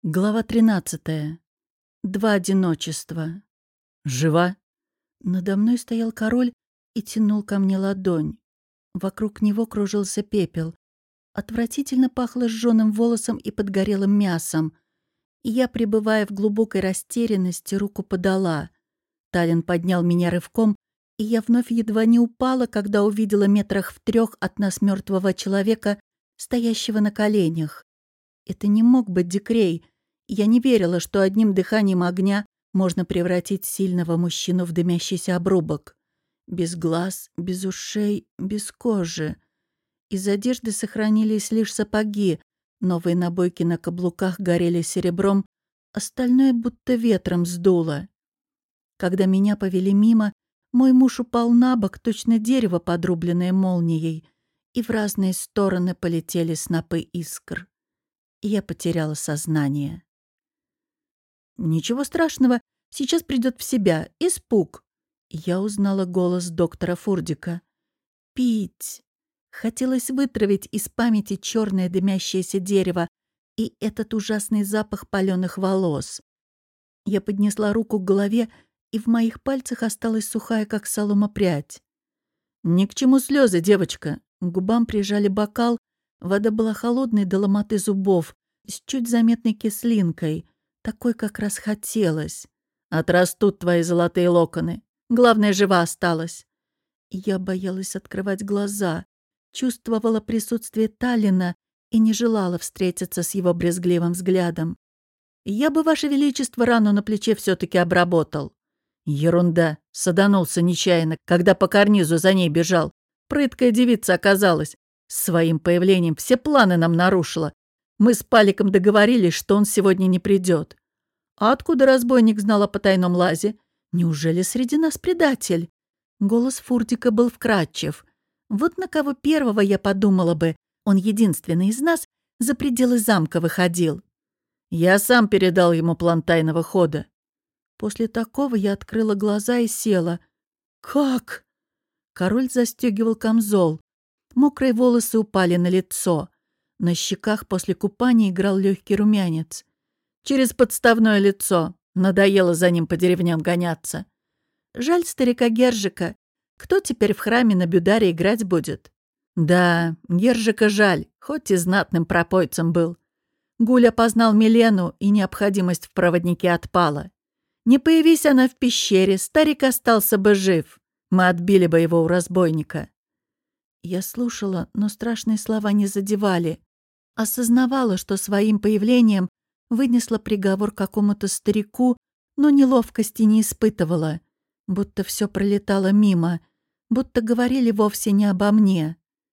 Глава 13. Два одиночества. «Жива?» Надо мной стоял король и тянул ко мне ладонь. Вокруг него кружился пепел. Отвратительно пахло сжёным волосом и подгорелым мясом. И я, пребывая в глубокой растерянности, руку подала. Талин поднял меня рывком, и я вновь едва не упала, когда увидела метрах в 3 от нас мертвого человека, стоящего на коленях. Это не мог быть Дикрей. Я не верила, что одним дыханием огня можно превратить сильного мужчину в дымящийся обрубок. Без глаз, без ушей, без кожи. Из одежды сохранились лишь сапоги, новые набойки на каблуках горели серебром, остальное будто ветром сдуло. Когда меня повели мимо, мой муж упал на бок, точно дерево, подрубленное молнией, и в разные стороны полетели снопы искр. Я потеряла сознание. «Ничего страшного, сейчас придет в себя. Испуг!» Я узнала голос доктора Фурдика. «Пить!» Хотелось вытравить из памяти черное дымящееся дерево и этот ужасный запах паленых волос. Я поднесла руку к голове, и в моих пальцах осталась сухая, как солома, прядь. «Ни к чему слезы, девочка!» К губам прижали бокал, вода была холодной до ломоты зубов, с чуть заметной кислинкой, такой, как раз хотелось. «Отрастут твои золотые локоны. Главное, жива осталась». Я боялась открывать глаза, чувствовала присутствие Таллина и не желала встретиться с его брезгливым взглядом. «Я бы, Ваше Величество, рану на плече все-таки обработал». «Ерунда!» — саданулся нечаянно, когда по карнизу за ней бежал. Прыткая девица оказалась. Своим появлением все планы нам нарушила. Мы с Паликом договорились, что он сегодня не придет. А откуда разбойник знал о потайном лазе? Неужели среди нас предатель? Голос Фурдика был вкрадчив. Вот на кого первого я подумала бы. Он единственный из нас за пределы замка выходил. Я сам передал ему план тайного хода. После такого я открыла глаза и села. «Как?» Король застегивал камзол. Мокрые волосы упали на лицо. На щеках после купания играл легкий румянец. Через подставное лицо. Надоело за ним по деревням гоняться. Жаль старика Гержика. Кто теперь в храме на Бюдаре играть будет? Да, Гержика жаль, хоть и знатным пропойцем был. Гуль опознал Милену, и необходимость в проводнике отпала. Не появись она в пещере, старик остался бы жив. Мы отбили бы его у разбойника. Я слушала, но страшные слова не задевали. Осознавала, что своим появлением вынесла приговор какому-то старику, но неловкости не испытывала. Будто все пролетало мимо, будто говорили вовсе не обо мне.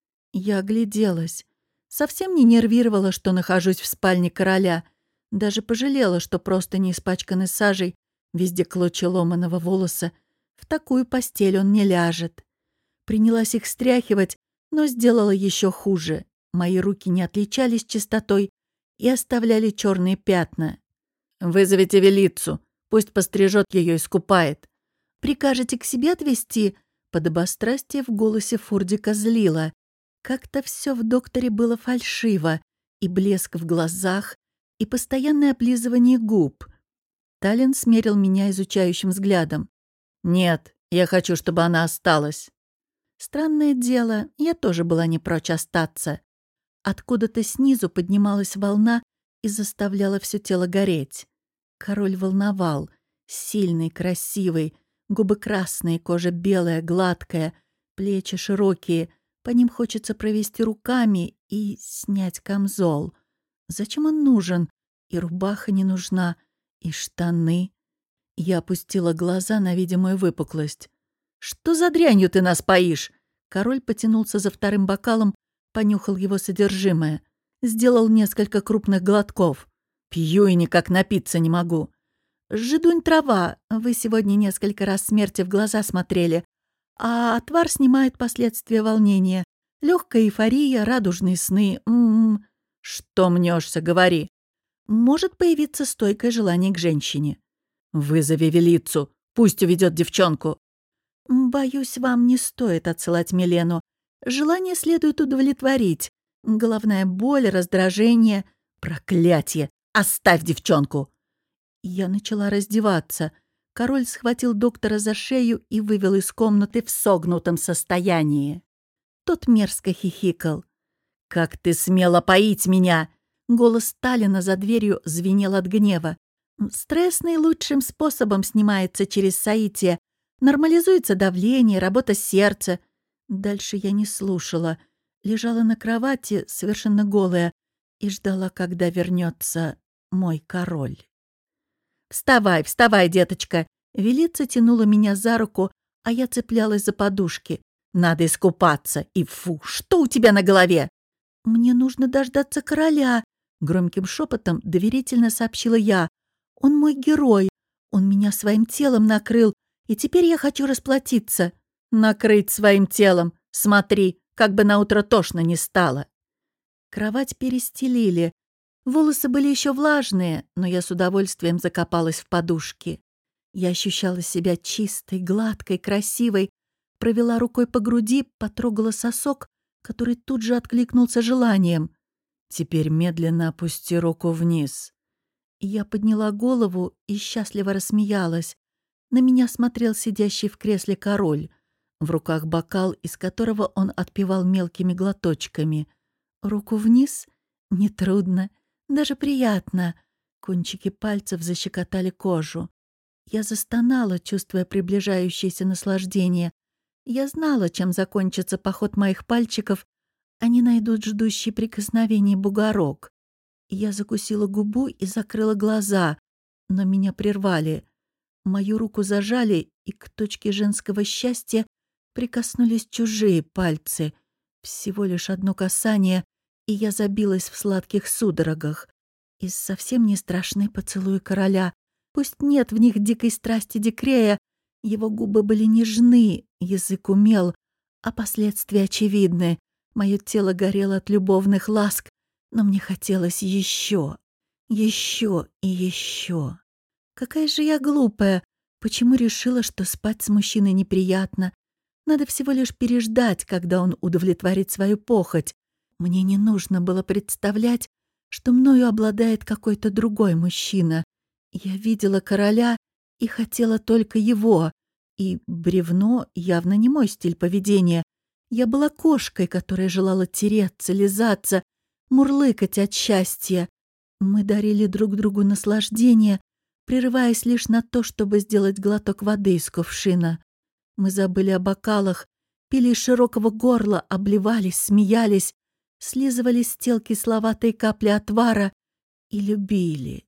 Я огляделась. Совсем не нервировала, что нахожусь в спальне короля. Даже пожалела, что просто не испачканы сажей, везде клочья ломаного волоса. В такую постель он не ляжет. Принялась их стряхивать, но сделала еще хуже. Мои руки не отличались чистотой и оставляли черные пятна. «Вызовите Велицу, пусть пострижет ее и искупает». «Прикажете к себе отвезти?» Подобострастие в голосе Фурдика злило. Как-то все в докторе было фальшиво, и блеск в глазах, и постоянное облизывание губ. Таллин смерил меня изучающим взглядом. «Нет, я хочу, чтобы она осталась». Странное дело, я тоже была не прочь остаться. Откуда-то снизу поднималась волна и заставляла все тело гореть. Король волновал. Сильный, красивый, губы красные, кожа белая, гладкая, плечи широкие. По ним хочется провести руками и снять камзол. Зачем он нужен? И рубаха не нужна, и штаны. Я опустила глаза на видимую выпуклость. «Что за дрянью ты нас поишь?» Король потянулся за вторым бокалом, понюхал его содержимое. Сделал несколько крупных глотков. «Пью и никак напиться не могу». «Жидунь трава. Вы сегодня несколько раз смерти в глаза смотрели. А отвар снимает последствия волнения. Легкая эйфория, радужные сны. Что мнешься, говори. Может появиться стойкое желание к женщине. Вызови Велицу, пусть уведет девчонку. Боюсь, вам не стоит отсылать Милену. Желание следует удовлетворить. Головная боль, раздражение. Проклятье! Оставь девчонку!» Я начала раздеваться. Король схватил доктора за шею и вывел из комнаты в согнутом состоянии. Тот мерзко хихикал. «Как ты смела поить меня!» Голос Сталина за дверью звенел от гнева. «Стресс наилучшим способом снимается через соитие. Нормализуется давление, работа сердца». Дальше я не слушала. Лежала на кровати, совершенно голая, и ждала, когда вернется мой король. «Вставай, вставай, деточка!» Велица тянула меня за руку, а я цеплялась за подушки. «Надо искупаться! И фу, что у тебя на голове?» «Мне нужно дождаться короля», — громким шепотом доверительно сообщила я. «Он мой герой. Он меня своим телом накрыл, и теперь я хочу расплатиться». «Накрыть своим телом? Смотри, как бы наутро тошно не стало». Кровать перестелили. Волосы были еще влажные, но я с удовольствием закопалась в подушки. Я ощущала себя чистой, гладкой, красивой, провела рукой по груди, потрогала сосок, который тут же откликнулся желанием. «Теперь медленно опусти руку вниз». Я подняла голову и счастливо рассмеялась. На меня смотрел сидящий в кресле король. В руках бокал, из которого он отпивал мелкими глоточками. Руку вниз? Нетрудно, даже приятно. Кончики пальцев защекотали кожу. Я застонала, чувствуя приближающееся наслаждение. Я знала, чем закончится поход моих пальчиков. Они найдут ждущий прикосновений бугорок. Я закусила губу и закрыла глаза, но меня прервали. Мою руку зажали, и к точке женского счастья прикоснулись чужие пальцы. Всего лишь одно касание, и я забилась в сладких судорогах. И совсем не страшны поцелуи короля. Пусть нет в них дикой страсти Дикрея, его губы были нежны, язык умел, а последствия очевидны. Мое тело горело от любовных ласк, но мне хотелось еще и еще. Какая же я глупая! Почему решила, что спать с мужчиной неприятно? Надо всего лишь переждать, когда он удовлетворит свою похоть. Мне не нужно было представлять, что мною обладает какой-то другой мужчина. Я видела короля и хотела только его. И бревно явно не мой стиль поведения. Я была кошкой, которая желала тереться, лизаться, мурлыкать от счастья. Мы дарили друг другу наслаждение, прерываясь лишь на то, чтобы сделать глоток воды из кувшина. Мы забыли о бокалах, пили из широкого горла, обливались, смеялись, слизывали с тел кисловатые капли отвара и любили.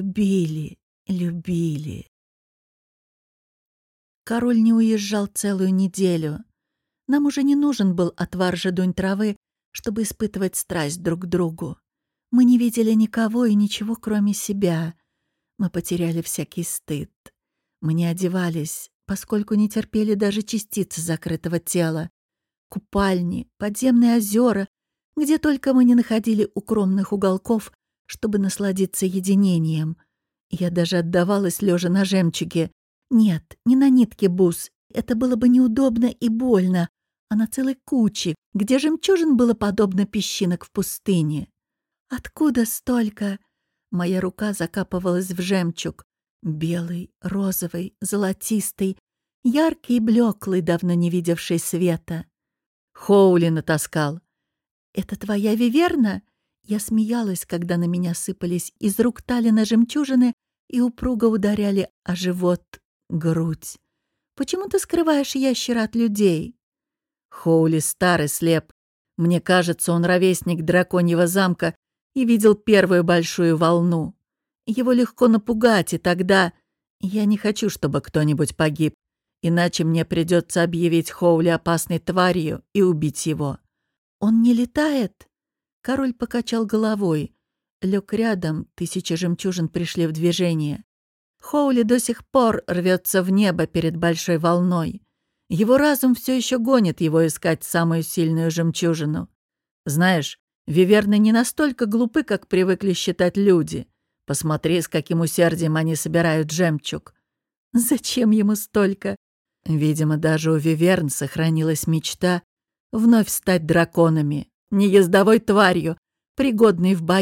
Король не уезжал целую неделю. Нам уже не нужен был отвар жидунь травы, чтобы испытывать страсть друг к другу. Мы не видели никого и ничего, кроме себя. Мы потеряли всякий стыд. Мы не одевались, поскольку не терпели даже частицы закрытого тела. Купальни, подземные озера, где только мы не находили укромных уголков, чтобы насладиться единением. Я даже отдавалась, лежа на жемчуге. Нет, не на нитке бус. Это было бы неудобно и больно, а на целой куче, где жемчужин было подобно песчинок в пустыне. Откуда столько? Моя рука закапывалась в жемчуг. Белый, розовый, золотистый, яркий и блеклый, давно не видевший света. Хоули натаскал. «Это твоя виверна?» Я смеялась, когда на меня сыпались из рук Таллина жемчужины и упруго ударяли о живот, грудь. «Почему ты скрываешь ящера от людей?» Хоули старый слеп. Мне кажется, он ровесник драконьего замка и видел первую большую волну. Его легко напугать, и тогда... Я не хочу, чтобы кто-нибудь погиб, иначе мне придется объявить Хоули опасной тварью и убить его. «Он не летает?» Король покачал головой. Лег рядом, 1000 жемчужин пришли в движение. Хоули до сих пор рвется в небо перед большой волной. Его разум все еще гонит его искать самую сильную жемчужину. Знаешь, виверны не настолько глупы, как привыкли считать люди. Посмотри, с каким усердием они собирают жемчуг. Зачем ему столько? Видимо, даже у виверн сохранилась мечта вновь стать драконами, не ездовой тварью, пригодной в бою.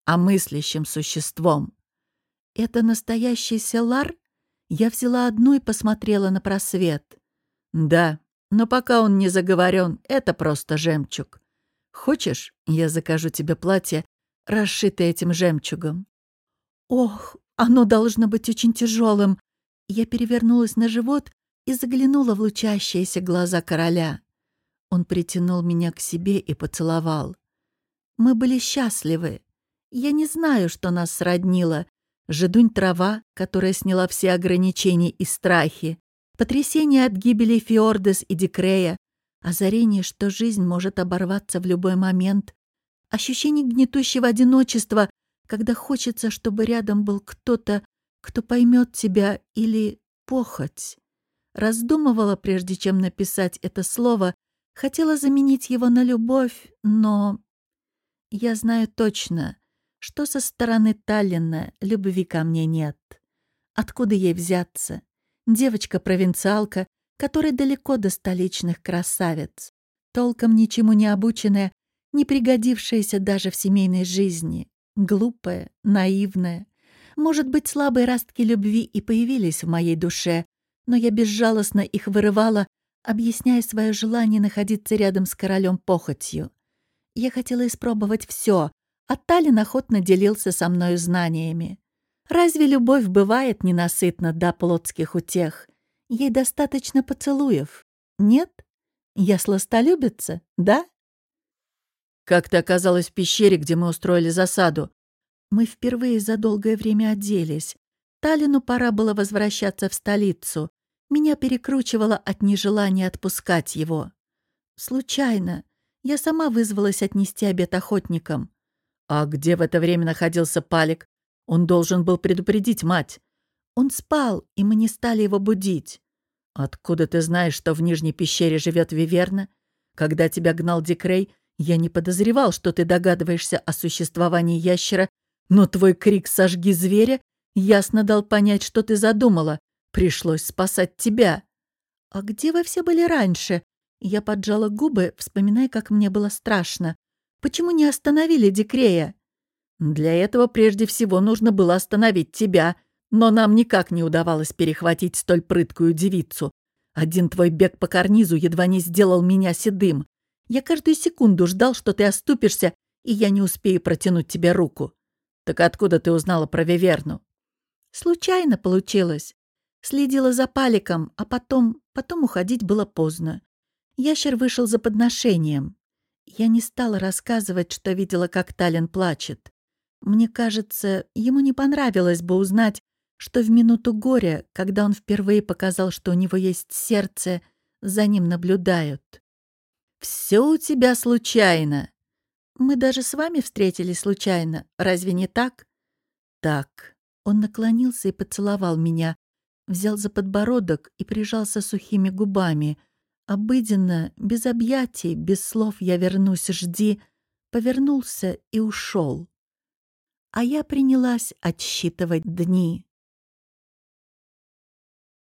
а мыслящим существом. Это настоящий селар? Я взяла одну и посмотрела на просвет. Да, но пока он не заговорен, это просто жемчуг. Хочешь, я закажу тебе платье, расшитое этим жемчугом? Ох, оно должно быть очень тяжелым. Я перевернулась на живот и заглянула в лучащиеся глаза короля. Он притянул меня к себе и поцеловал. Мы были счастливы. Я не знаю, что нас сроднило. Жидунь-трава, которая сняла все ограничения и страхи, потрясение от гибели Фьордес и Дикрея, озарение, что жизнь может оборваться в любой момент, ощущение гнетущего одиночества, когда хочется, чтобы рядом был кто-то, кто поймет тебя, или похоть. Раздумывала, прежде чем написать это слово, хотела заменить его на любовь, но... Я знаю точно, что со стороны Таллина любви ко мне нет. Откуда ей взяться? Девочка-провинциалка, которая далеко до столичных красавиц, толком ничему не обученная, не пригодившаяся даже в семейной жизни, глупая, наивная. Может быть, слабые ростки любви и появились в моей душе, но я безжалостно их вырывала, объясняя свое желание находиться рядом с королем похотью. Я хотела испробовать все, а Таллин охотно делился со мною знаниями. Разве любовь бывает ненасытна до плотских утех? Ей достаточно поцелуев. Нет? Я сластолюбица, да? Как ты оказалась в пещере, где мы устроили засаду? Мы впервые за долгое время оделись. Таллину пора было возвращаться в столицу. Меня перекручивало от нежелания отпускать его. Случайно. Я сама вызвалась отнести обед охотникам. А где в это время находился Палик? Он должен был предупредить мать. Он спал, и мы не стали его будить. Откуда ты знаешь, что в Нижней пещере живет Виверна? Когда тебя гнал Дикрей, я не подозревал, что ты догадываешься о существовании ящера, но твой крик «сожги зверя» ясно дал понять, что ты задумала. Пришлось спасать тебя. А где вы все были раньше? Я поджала губы, вспоминая, как мне было страшно. Почему не остановили Дикрея? Для этого прежде всего нужно было остановить тебя, но нам никак не удавалось перехватить столь прыткую девицу. Один твой бег по карнизу едва не сделал меня седым. Я каждую секунду ждал, что ты оступишься, и я не успею протянуть тебе руку. Так откуда ты узнала про Виверну? Случайно получилось. Следила за Паликом, а потом уходить было поздно. Ящер вышел за подношением. Я не стала рассказывать, что видела, как Таллин плачет. Мне кажется, ему не понравилось бы узнать, что в минуту горя, когда он впервые показал, что у него есть сердце, за ним наблюдают. «Все у тебя случайно. Мы даже с вами встретились случайно. Разве не так?» «Так». Он наклонился и поцеловал меня, взял за подбородок и прижался сухими губами. Обыденно, без объятий, без слов «я вернусь, жди», повернулся и ушел. А я принялась отсчитывать дни.